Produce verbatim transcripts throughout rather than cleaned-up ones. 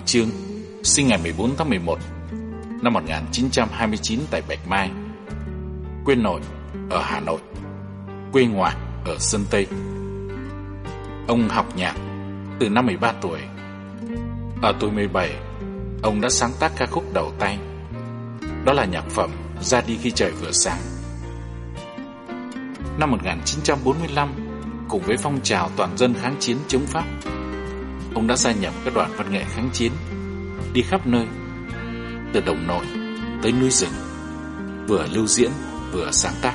Chương, sinh ngày mười bốn tháng mười một năm một nghìn chín trăm hai mươi chín tại Bạch Mai. Quê nội ở Hà Nội, quê ngoại ở Sơn Tây. Ông học nhạc từ năm mười ba tuổi. Ở tuổi mười bảy, ông đã sáng tác ca khúc đầu tay. Đó là nhạc phẩm Ra đi khi trời vừa sáng. Năm một nghìn chín trăm bốn mươi lăm, cùng với phong trào toàn dân kháng chiến chống Pháp, ông đã gia nhập các đoàn văn nghệ kháng chiến, đi khắp nơi, từ đồng nội tới núi rừng, vừa lưu diễn vừa sáng tác.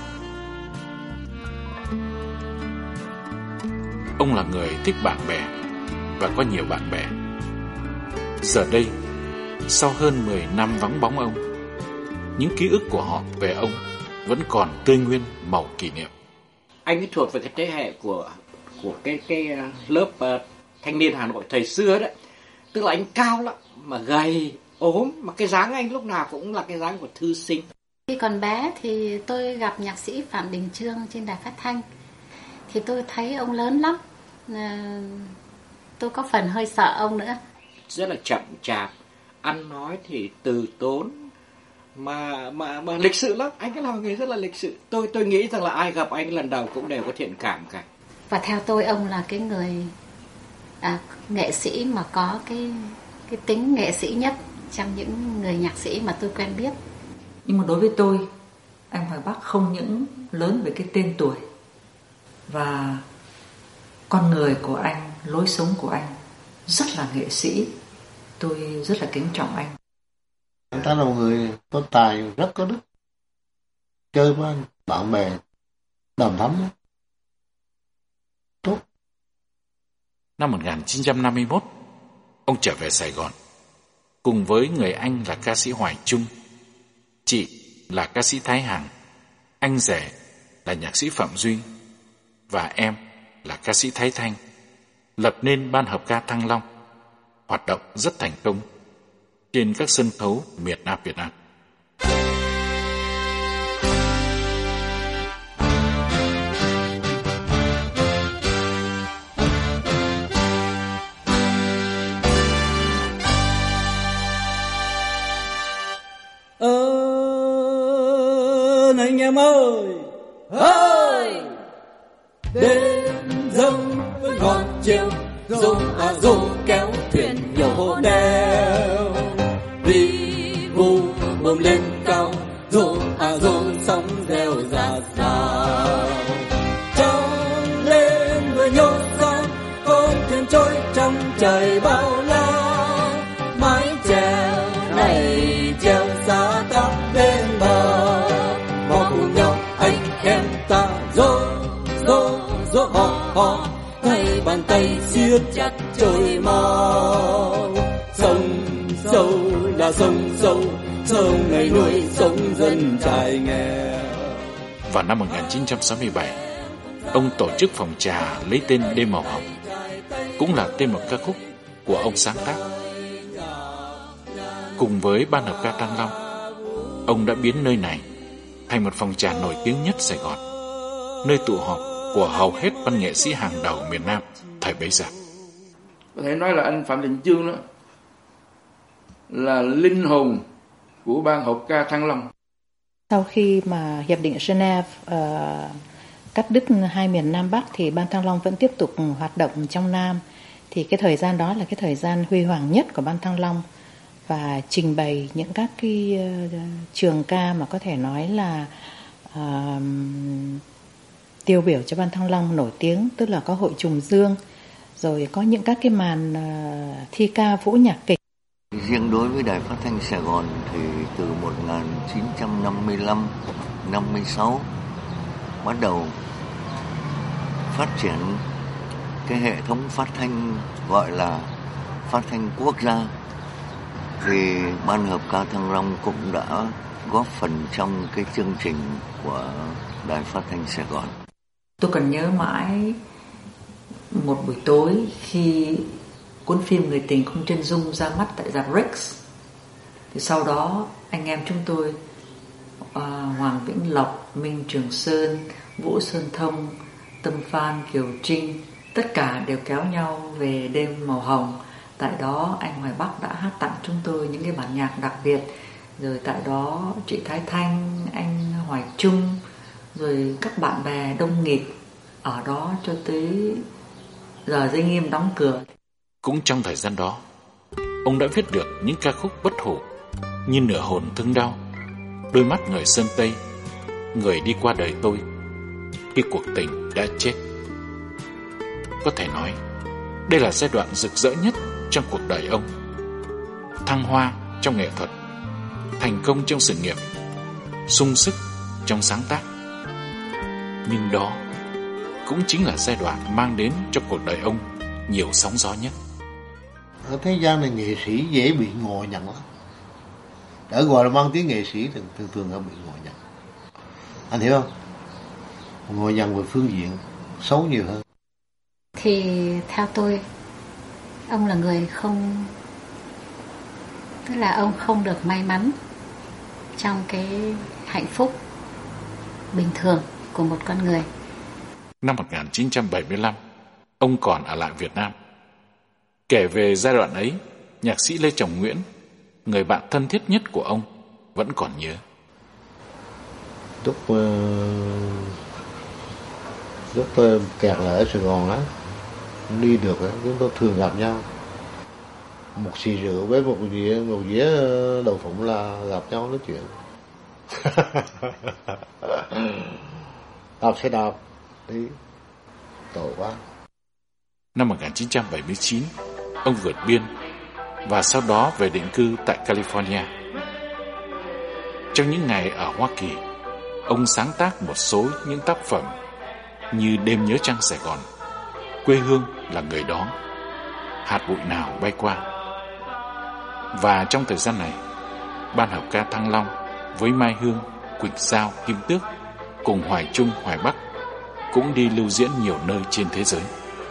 Ông là người thích bạn bè và có nhiều bạn bè. Giờ đây, sau hơn mười năm vắng bóng ông, những ký ức của họ về ông vẫn còn tươi nguyên màu kỷ niệm. Anh ấy thuộc về cái thế hệ của của cái cái lớp uh, thanh niên Hà Nội thời xưa đấy. Tức là anh cao lắm mà gầy ốm, mà cái dáng anh lúc nào cũng là cái dáng của thư sinh. Khi còn bé thì tôi gặp nhạc sĩ Phạm Đình Chương trên đài phát thanh, thì tôi thấy ông lớn lắm, tôi có phần hơi sợ ông nữa. Rất là chậm chạp, ăn nói thì từ tốn, mà mà mà lịch sự lắm. Anh ấy là một người rất là lịch sự. Tôi tôi nghĩ rằng là ai gặp anh lần đầu cũng đều có thiện cảm cả. Và theo tôi ông là cái người à, nghệ sĩ mà có cái cái tính nghệ sĩ nhất trong những người nhạc sĩ mà tôi quen biết. Nhưng mà đối với tôi, anh Hoài Bắc không những lớn về cái tên tuổi, và con người của anh, lối sống của anh rất là nghệ sĩ. Tôi rất là kính trọng anh. Anh ta là một người có tài, rất có đức. Chơi với anh, bạn bè đầm thắm tốt. Năm một nghìn chín trăm năm mươi mốt, ông trở về Sài Gòn cùng với người anh là ca sĩ Hoài Trung, chị là ca sĩ Thái Hằng, anh rể là nhạc sĩ Phạm Duy và em là ca sĩ Thái Thanh, lập nên ban hợp ca Thăng Long, hoạt động rất thành công trên các sân khấu miền Nam Việt Nam. Ơn anh em ơi, ơi đêm dâng vẫn còn chiều, dù à dù kéo thuyền nhiều hồ đeo, vì vu bơm lên cao, dù à dù sóng reo rà rào, trăng lên với nhô ra, con thuyền trôi trong trời bao la, mái chèo này chèo xa ta bên bờ, mò cùng nhau anh em ta rô rô rô hò hò, tay bàn tay siết chặt trôi mau, sông sâu là sông sâu, sông này nuôi sống dân trải nghèo. Vào năm một nghìn chín trăm sáu mươi bảy, ông tổ chức phòng trà lấy tên Đêm Màu Hồng, cũng là tên một ca khúc của ông sáng tác. Cùng với ban hợp ca Thăng Long, ông đã biến nơi này thành một phòng trà nổi tiếng nhất Sài Gòn, nơi tụ họp của hầu hết văn nghệ sĩ hàng đầu miền Nam thời bấy giờ. Có thể nói là anh Phạm Đình Chương đó là linh hồn của ban hợp ca Thăng Long. Sau khi mà hiệp định Geneva uh, cắt đứt hai miền Nam Bắc thì ban Thăng Long vẫn tiếp tục hoạt động trong Nam. Thì cái thời gian đó là cái thời gian huy hoàng nhất của ban Thăng Long, và trình bày những các cái uh, trường ca mà có thể nói là uh, tiêu biểu cho ban Thăng Long nổi tiếng, tức là có hội Trùng Dương, rồi có những các cái màn uh, thi ca vũ nhạc kịch. Riêng đối với Đài Phát thanh Sài Gòn thì từ một nghìn chín trăm năm mươi lăm năm mươi sáu bắt đầu phát triển cái hệ thống phát thanh gọi là phát thanh quốc gia, thì ban hợp ca Thăng Long cũng đã góp phần trong cái chương trình của Đài Phát thanh Sài Gòn. Tôi còn nhớ mãi một buổi tối khi cuốn phim Người tình không chân dung ra mắt tại rạp Rex, thì sau đó anh em chúng tôi uh, Hoàng Vĩnh Lộc, Minh Trường Sơn, Vũ Sơn Thông, Tâm Phan, Kiều Trinh, tất cả đều kéo nhau về Đêm Màu Hồng Tại đó anh Hoài Bắc đã hát tặng chúng tôi những cái bản nhạc đặc biệt. Rồi tại đó chị Thái Thanh, anh Hoài Trung, rồi các bạn bè đông nghịt ở đó cho tới giờ Dây Nghiêm đóng cửa. Cũng trong thời gian đó, ông đã viết được những ca khúc bất hủ như Nửa hồn thương đau, Đôi mắt người Sơn Tây, Người đi qua đời tôi, Khi cuộc tình đã chết. Có thể nói, đây là giai đoạn rực rỡ nhất trong cuộc đời ông. Thăng hoa trong nghệ thuật, thành công trong sự nghiệp, sung sức trong sáng tác. Nhưng đó cũng chính là giai đoạn mang đến cho cuộc đời ông nhiều sóng gió nhất. Ở thế gian này nghệ sĩ dễ bị ngộ nhận lắm. Đã gọi là mang tiếng nghệ sĩ thì thường thường đã bị ngộ nhận. Anh hiểu không? Ngộ nhận về phương diện xấu nhiều hơn. Thì theo tôi, ông là người không, tức là ông không được may mắn trong cái hạnh phúc bình thường của một con người. Năm một nghìn chín trăm bảy mươi lăm, ông còn ở lại Việt Nam. Kể về giai đoạn ấy, nhạc sĩ Lê Trọng Nguyễn, người bạn thân thiết nhất của ông, vẫn còn nhớ. Lúc uh, lúc tôi kẹt lại ở Sài Gòn á, đi được á, chúng tôi thường gặp nhau. Một xì rượu với một dĩa một dĩa đậu phụng là gặp nhau nói chuyện. Đạp xe đạp đi, tội quá. Năm một nghìn chín trăm bảy mươi chín, ông vượt biên và sau đó về định cư tại California. Trong những ngày ở Hoa Kỳ, ông sáng tác một số những tác phẩm như Đêm nhớ trăng Sài Gòn, Quê hương là người đó, Hạt bụi nào bay qua. Và trong thời gian này, ban hợp ca Thăng Long với Mai Hương, Quỳnh Giao, Kim Tước cùng Hoài Trung, Hoài Bắc cũng đi lưu diễn nhiều nơi trên thế giới.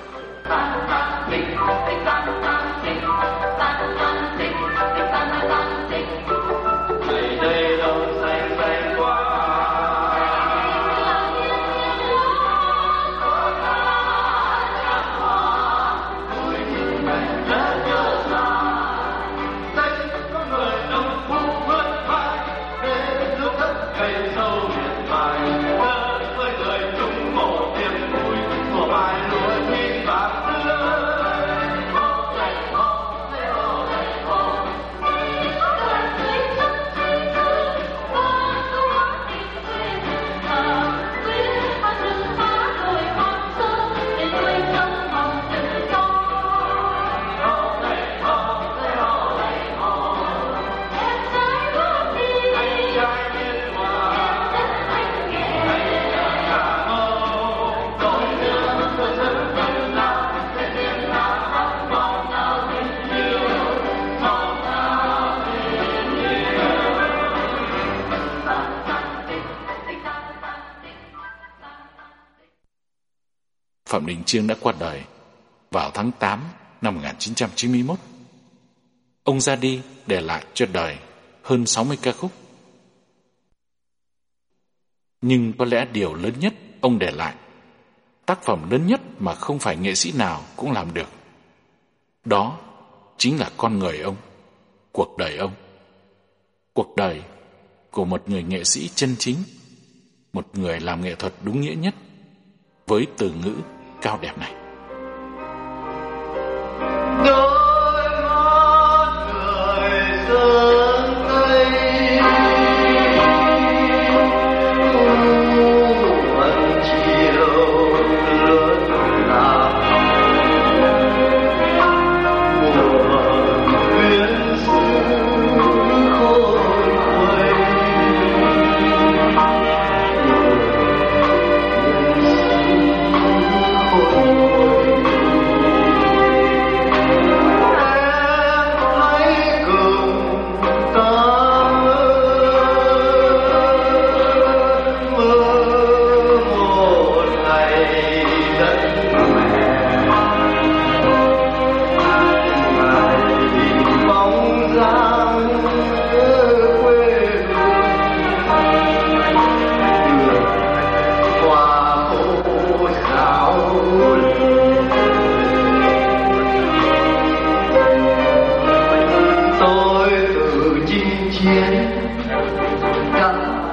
Phạm Đình Chương đã qua đời vào tháng tám năm một nghìn chín trăm chín mươi mốt. Ông ra đi để lại cho đời hơn sáu mươi ca khúc. Nhưng có lẽ điều lớn nhất ông để lại, tác phẩm lớn nhất mà không phải nghệ sĩ nào cũng làm được, đó chính là con người ông, cuộc đời ông. Cuộc đời của một người nghệ sĩ chân chính, một người làm nghệ thuật đúng nghĩa nhất với từ ngữ cao đẹp này. Đôi mắt người Sơn Tây, vẫn chiều lớn nào mùa quyến rũ khôn quay. Oh cả